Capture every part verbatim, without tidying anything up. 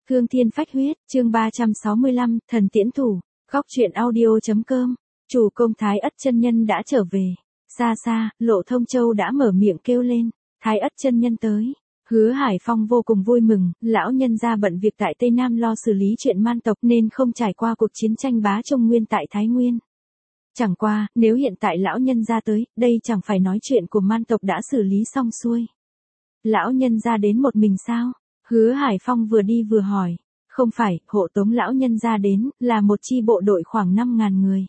Cương Thiên Phách Huyết, chương ba trăm sáu mươi lăm, Thần Tiễn Thủ, góc truyện audio.com, chủ công Thái Ất chân nhân đã trở về. Xa xa, Lộ Thông Châu đã mở miệng kêu lên, Thái Ất chân nhân tới. Hứa Hải Phong vô cùng vui mừng, lão nhân gia bận việc tại Tây Nam lo xử lý chuyện man tộc nên không trải qua cuộc chiến tranh bá Trung Nguyên tại Thái Nguyên. Chẳng qua, nếu hiện tại lão nhân gia tới, đây chẳng phải nói chuyện của man tộc đã xử lý xong xuôi. Lão nhân gia đến một mình sao? Hứa Hải Phong vừa đi vừa hỏi. Không phải, hộ tống lão nhân gia đến, là một chi bộ đội khoảng năm ngàn người.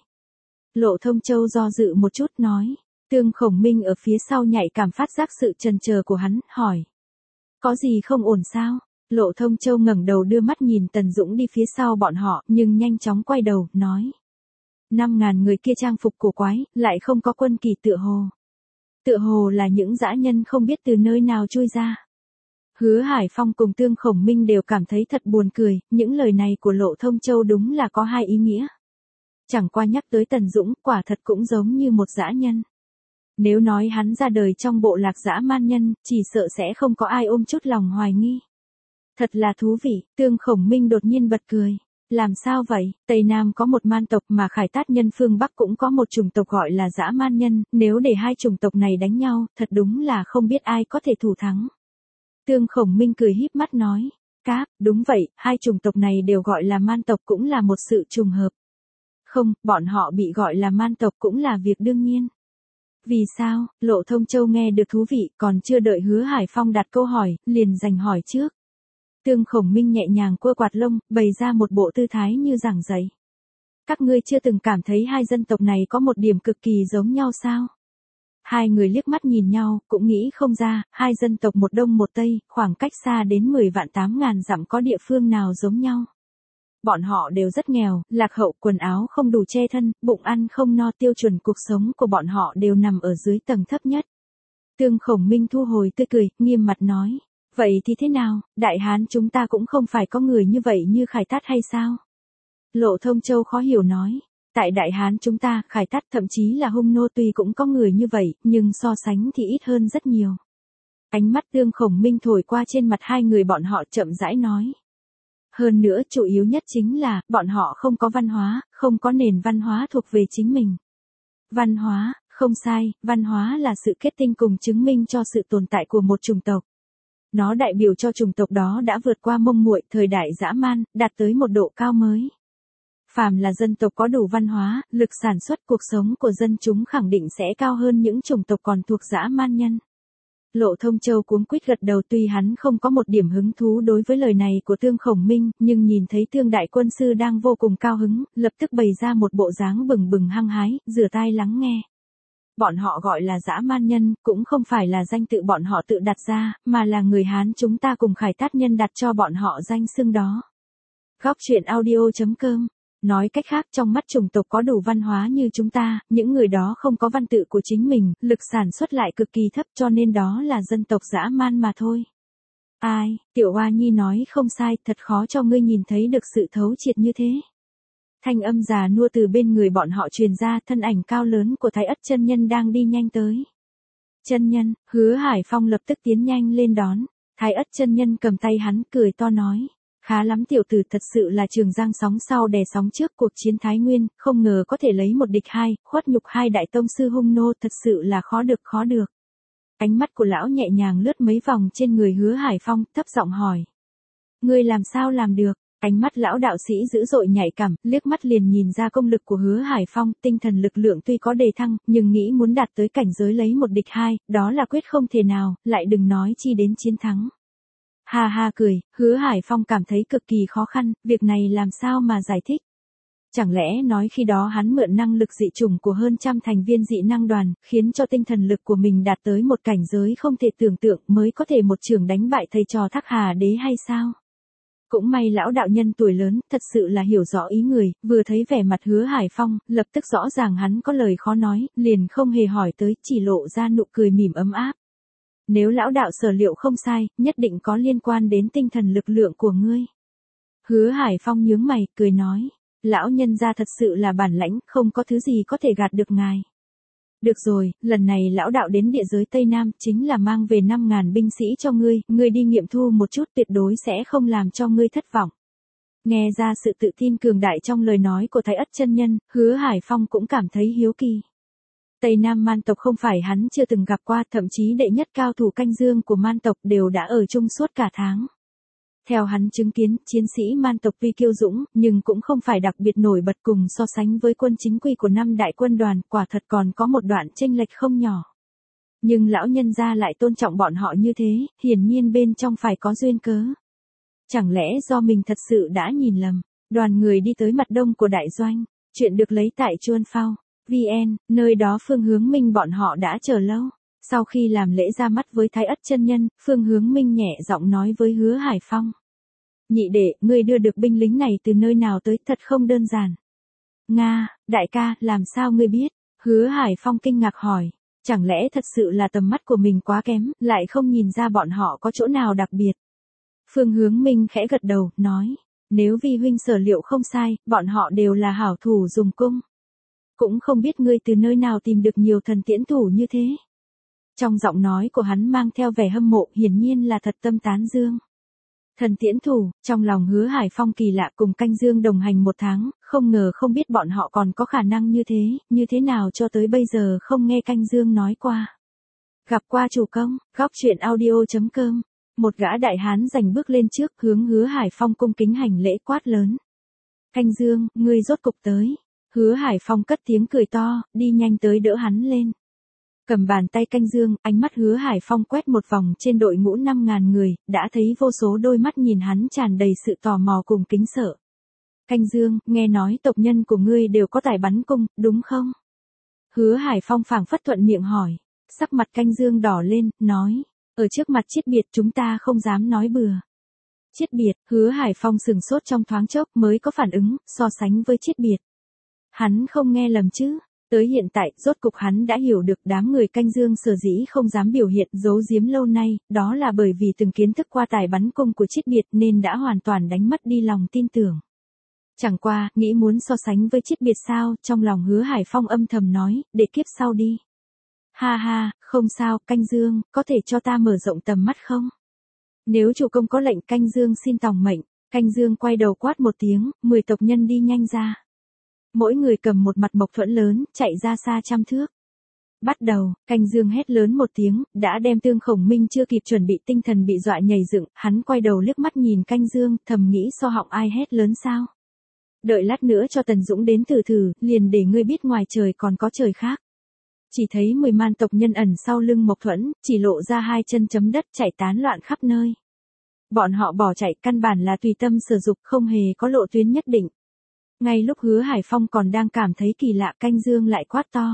Lộ Thông Châu do dự một chút nói. Tương Khổng Minh ở phía sau nhạy cảm phát giác sự chần chờ của hắn, hỏi. Có gì không ổn sao? Lộ Thông Châu ngẩng đầu đưa mắt nhìn Tần Dũng đi phía sau bọn họ, nhưng nhanh chóng quay đầu, nói. Năm ngàn người kia trang phục cổ quái, lại không có quân kỳ tựa hồ. Tựa hồ là những dã nhân không biết từ nơi nào chui ra. Hứa Hải Phong cùng Tương Khổng Minh đều cảm thấy thật buồn cười, những lời này của Lộ Thông Châu đúng là có hai ý nghĩa. Chẳng qua nhắc tới Tần Dũng, quả thật cũng giống như một dã nhân. Nếu nói hắn ra đời trong bộ lạc dã man nhân, chỉ sợ sẽ không có ai ôm chút lòng hoài nghi. Thật là thú vị, Tương Khổng Minh đột nhiên bật cười. Làm sao vậy, Tây Nam có một man tộc mà Khải Tát nhân phương Bắc cũng có một chủng tộc gọi là dã man nhân, nếu để hai chủng tộc này đánh nhau, thật đúng là không biết ai có thể thủ thắng. Tương Khổng Minh cười híp mắt nói, Cáp, đúng vậy, hai chủng tộc này đều gọi là man tộc cũng là một sự trùng hợp. Không, bọn họ bị gọi là man tộc cũng là việc đương nhiên. Vì sao? Lộ Thông Châu nghe được thú vị, còn chưa đợi Hứa Hải Phong đặt câu hỏi, liền giành hỏi trước. Tương Khổng Minh nhẹ nhàng quơ quạt lông, bày ra một bộ tư thái như giảng dạy. Các ngươi chưa từng cảm thấy hai dân tộc này có một điểm cực kỳ giống nhau sao? Hai người liếc mắt nhìn nhau, cũng nghĩ không ra, hai dân tộc một đông một tây, khoảng cách xa đến mười vạn tám ngàn dặm có địa phương nào giống nhau. Bọn họ đều rất nghèo, lạc hậu, quần áo không đủ che thân, bụng ăn không no, tiêu chuẩn cuộc sống của bọn họ đều nằm ở dưới tầng thấp nhất. Tương Khổng Minh thu hồi tươi cười, nghiêm mặt nói. Vậy thì thế nào, Đại Hán chúng ta cũng không phải có người như vậy như Khải Tát hay sao? Lộ Thông Châu khó hiểu nói. Tại Đại Hán chúng ta, Khải Tát thậm chí là Hung Nô tuy cũng có người như vậy, nhưng so sánh thì ít hơn rất nhiều. Ánh mắt Tương Khổng Minh thổi qua trên mặt hai người bọn họ chậm rãi nói. Hơn nữa chủ yếu nhất chính là, bọn họ không có văn hóa, không có nền văn hóa thuộc về chính mình. Văn hóa, không sai, văn hóa là sự kết tinh cùng chứng minh cho sự tồn tại của một chủng tộc. Nó đại biểu cho chủng tộc đó đã vượt qua Mông Muội, thời đại dã man, đạt tới một độ cao mới. Phàm là dân tộc có đủ văn hóa, lực sản xuất cuộc sống của dân chúng khẳng định sẽ cao hơn những chủng tộc còn thuộc dã man nhân. Lộ Thông Châu cuống quýt gật đầu, tuy hắn không có một điểm hứng thú đối với lời này của Tương Khổng Minh, nhưng nhìn thấy Tương đại quân sư đang vô cùng cao hứng, lập tức bày ra một bộ dáng bừng bừng hăng hái, rửa tai lắng nghe. Bọn họ gọi là dã man nhân, cũng không phải là danh tự bọn họ tự đặt ra, mà là người Hán chúng ta cùng Khải Tát nhân đặt cho bọn họ danh xưng đó. Góc truyện audio.com. Nói cách khác, trong mắt chủng tộc có đủ văn hóa như chúng ta, những người đó không có văn tự của chính mình, lực sản xuất lại cực kỳ thấp, cho nên đó là dân tộc dã man mà thôi. Ai, Tiểu Hoa Nhi nói không sai, thật khó cho ngươi nhìn thấy được sự thấu triệt như thế. Thanh âm già nua từ bên người bọn họ truyền ra, thân ảnh cao lớn của Thái Ất chân nhân đang đi nhanh tới. Chân nhân, Hứa Hải Phong lập tức tiến nhanh lên đón. Thái Ất chân nhân cầm tay hắn, cười to nói. Khá lắm tiểu tử, thật sự là Trường Giang sóng sau đè sóng trước, cuộc chiến Thái Nguyên, không ngờ có thể lấy một địch hai, khuất nhục hai đại tông sư Hung Nô, thật sự là khó được khó được. Ánh mắt của lão nhẹ nhàng lướt mấy vòng trên người Hứa Hải Phong, thấp giọng hỏi. Ngươi làm sao làm được? Ánh mắt lão đạo sĩ dữ dội nhạy cảm, liếc mắt liền nhìn ra công lực của Hứa Hải Phong, tinh thần lực lượng tuy có đề thăng, nhưng nghĩ muốn đạt tới cảnh giới lấy một địch hai, đó là quyết không thể nào, lại đừng nói chi đến chiến thắng. Ha ha cười, Hứa Hải Phong cảm thấy cực kỳ khó khăn, việc này làm sao mà giải thích. Chẳng lẽ nói khi đó hắn mượn năng lực dị chủng của hơn trăm thành viên dị năng đoàn, khiến cho tinh thần lực của mình đạt tới một cảnh giới không thể tưởng tượng mới có thể một trường đánh bại thầy trò Thác Hà Đế hay sao? Cũng may lão đạo nhân tuổi lớn, thật sự là hiểu rõ ý người, vừa thấy vẻ mặt Hứa Hải Phong, lập tức rõ ràng hắn có lời khó nói, liền không hề hỏi tới, chỉ lộ ra nụ cười mỉm ấm áp. Nếu lão đạo sở liệu không sai, nhất định có liên quan đến tinh thần lực lượng của ngươi. Hứa Hải Phong nhướng mày, cười nói, lão nhân gia thật sự là bản lãnh, không có thứ gì có thể gạt được ngài. Được rồi, lần này lão đạo đến địa giới Tây Nam chính là mang về năm ngàn binh sĩ cho ngươi, ngươi đi nghiệm thu một chút tuyệt đối sẽ không làm cho ngươi thất vọng. Nghe ra sự tự tin cường đại trong lời nói của Thái Ất chân nhân, Hứa Hải Phong cũng cảm thấy hiếu kỳ. Tây Nam man tộc không phải hắn chưa từng gặp qua, thậm chí đệ nhất cao thủ canh dương của man tộc đều đã ở chung suốt cả tháng. Theo hắn chứng kiến, chiến sĩ man tộc tuy kiêu dũng, nhưng cũng không phải đặc biệt nổi bật, cùng so sánh với quân chính quy của năm đại quân đoàn, quả thật còn có một đoạn chênh lệch không nhỏ. Nhưng lão nhân gia lại tôn trọng bọn họ như thế, hiển nhiên bên trong phải có duyên cớ. Chẳng lẽ do mình thật sự đã nhìn lầm? Đoàn người đi tới mặt đông của đại doanh, chuyện được lấy tại Chuan Phao, vê en, nơi đó Phương Hướng Minh bọn họ đã chờ lâu. Sau khi làm lễ ra mắt với Thái Ất chân nhân, Phương Hướng Minh nhẹ giọng nói với Hứa Hải Phong. Nhị đệ, ngươi đưa được binh lính này từ nơi nào tới, thật không đơn giản. Nga, đại ca, làm sao ngươi biết? Hứa Hải Phong kinh ngạc hỏi. Chẳng lẽ thật sự là tầm mắt của mình quá kém, lại không nhìn ra bọn họ có chỗ nào đặc biệt? Phương Hướng Minh khẽ gật đầu, nói. Nếu vi huynh sở liệu không sai, bọn họ đều là hảo thủ dùng cung. Cũng không biết ngươi từ nơi nào tìm được nhiều thần tiễn thủ như thế. Trong giọng nói của hắn mang theo vẻ hâm mộ, hiển nhiên là thật tâm tán dương. Thần tiễn thủ, trong lòng Hứa Hải Phong kỳ lạ, cùng canh dương đồng hành một tháng, không ngờ không biết bọn họ còn có khả năng như thế, như thế nào cho tới bây giờ không nghe canh dương nói qua. Gặp qua chủ công, góc truyện audio chấm com. Một gã đại hán giành bước lên trước, hướng Hứa Hải Phong cung kính hành lễ, quát lớn. Canh dương, ngươi rốt cục tới. Hứa Hải Phong cất tiếng cười to, đi nhanh tới đỡ hắn lên. Cầm bàn tay canh dương, ánh mắt Hứa Hải Phong quét một vòng trên đội ngũ năm ngàn người, đã thấy vô số đôi mắt nhìn hắn tràn đầy sự tò mò cùng kính sợ. Canh dương, nghe nói tộc nhân của ngươi đều có tài bắn cung, đúng không? Hứa Hải Phong phảng phất thuận miệng hỏi. Sắc mặt canh dương đỏ lên, nói. Ở trước mặt Chiết Biệt chúng ta không dám nói bừa. Chiết Biệt, Hứa Hải Phong sừng sốt trong thoáng chốc mới có phản ứng, so sánh với Chiết Biệt. Hắn không nghe lầm chứ. Tới hiện tại, rốt cục hắn đã hiểu được đám người canh dương sở dĩ không dám biểu hiện giấu giếm lâu nay, đó là bởi vì từng kiến thức qua tài bắn cung của Chiết Biệt nên đã hoàn toàn đánh mất đi lòng tin tưởng. Chẳng qua, nghĩ muốn so sánh với Chiết Biệt sao, trong lòng Hứa Hải Phong âm thầm nói, để kiếp sau đi. Ha ha, không sao, canh dương, có thể cho ta mở rộng tầm mắt không? Nếu chủ công có lệnh, canh dương xin tòng mệnh. Canh dương quay đầu quát một tiếng, mười tộc nhân đi nhanh ra. Mỗi người cầm một mặt mộc thuẫn lớn, chạy ra xa trăm thước. Bắt đầu, canh dương hét lớn một tiếng, đã đem Tương Khổng Minh chưa kịp chuẩn bị tinh thần bị dọa nhảy dựng, hắn quay đầu liếc mắt nhìn canh dương, thầm nghĩ so họng ai hét lớn sao? Đợi lát nữa cho Tần Dũng đến thử thử, liền để ngươi biết ngoài trời còn có trời khác. Chỉ thấy mười man tộc nhân ẩn sau lưng mộc thuẫn, chỉ lộ ra hai chân chấm đất chạy tán loạn khắp nơi. Bọn họ bỏ chạy căn bản là tùy tâm sử dụng, không hề có lộ tuyến nhất định. Ngay lúc Hứa Hải Phong còn đang cảm thấy kỳ lạ, canh dương lại quát to.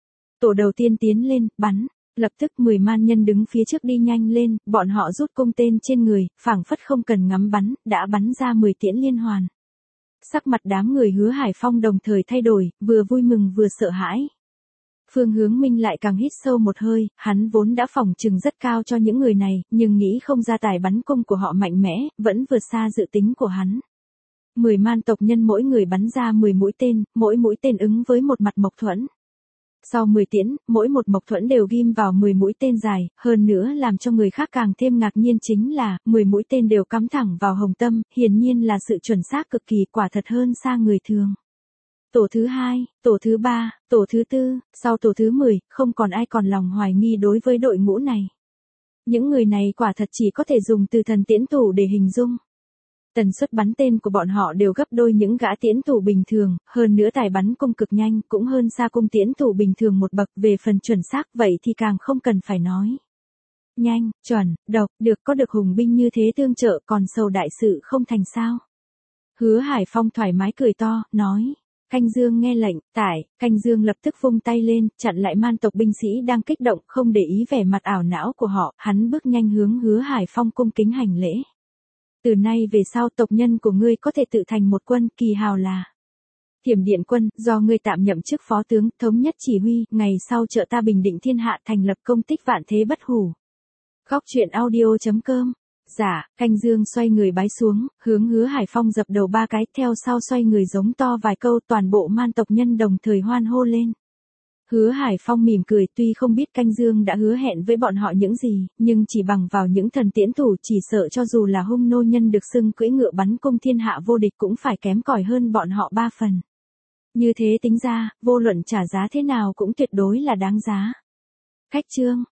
Tổ đầu tiên tiến lên, bắn. Lập tức mười man nhân đứng phía trước đi nhanh lên, bọn họ rút cung tên trên người, phảng phất không cần ngắm bắn, đã bắn ra mười tiễn liên hoàn. Sắc mặt đám người Hứa Hải Phong đồng thời thay đổi, vừa vui mừng vừa sợ hãi. Phương Hướng Minh lại càng hít sâu một hơi, hắn vốn đã phỏng chừng rất cao cho những người này, nhưng nghĩ không ra tài bắn cung của họ mạnh mẽ, vẫn vượt xa dự tính của hắn. Mười man tộc nhân mỗi người bắn ra mười mũi tên, mỗi mũi tên ứng với một mặt mộc thuẫn. Sau mười tiễn, mỗi một mộc thuẫn đều ghim vào mười mũi tên dài, hơn nữa làm cho người khác càng thêm ngạc nhiên chính là, mười mũi tên đều cắm thẳng vào hồng tâm, hiển nhiên là sự chuẩn xác cực kỳ, quả thật hơn xa người thường. Tổ thứ hai, tổ thứ ba, tổ thứ tư, sau tổ thứ mười, không còn ai còn lòng hoài nghi đối với đội ngũ này. Những người này quả thật chỉ có thể dùng từ thần tiễn thủ để hình dung. Tần suất bắn tên của bọn họ đều gấp đôi những gã tiễn thủ bình thường, hơn nữa tài bắn cung cực nhanh, cũng hơn xa cung tiễn thủ bình thường một bậc, về phần chuẩn xác vậy thì càng không cần phải nói. Nhanh, chuẩn, độc, được có được hùng binh như thế tương trợ, còn sầu đại sự không thành sao. Hứa Hải Phong thoải mái cười to, nói. Canh dương nghe lệnh, tải, canh dương lập tức vung tay lên, chặn lại man tộc binh sĩ đang kích động, không để ý vẻ mặt ảo não của họ, hắn bước nhanh hướng Hứa Hải Phong cung kính hành lễ. Từ nay về sau tộc nhân của ngươi có thể tự thành một quân, kỳ hào là Thiểm Điện quân, do ngươi tạm nhậm chức phó tướng, thống nhất chỉ huy, ngày sau trợ ta bình định thiên hạ, thành lập công tích vạn thế bất hủ. Góc truyện audio chấm com. Dạ, canh dương xoay người bái xuống, hướng Hứa Hải Phong dập đầu ba cái, theo sau xoay người giống to vài câu, toàn bộ man tộc nhân đồng thời hoan hô lên. Hứa Hải Phong mỉm cười, tuy không biết Canh Dương đã hứa hẹn với bọn họ những gì, nhưng chỉ bằng vào những thần tiễn thủ chỉ sợ cho dù là hung nô nhân được xưng cưỡi ngựa bắn cung thiên hạ vô địch cũng phải kém cỏi hơn bọn họ ba phần. Như thế tính ra, vô luận trả giá thế nào cũng tuyệt đối là đáng giá. Khách trương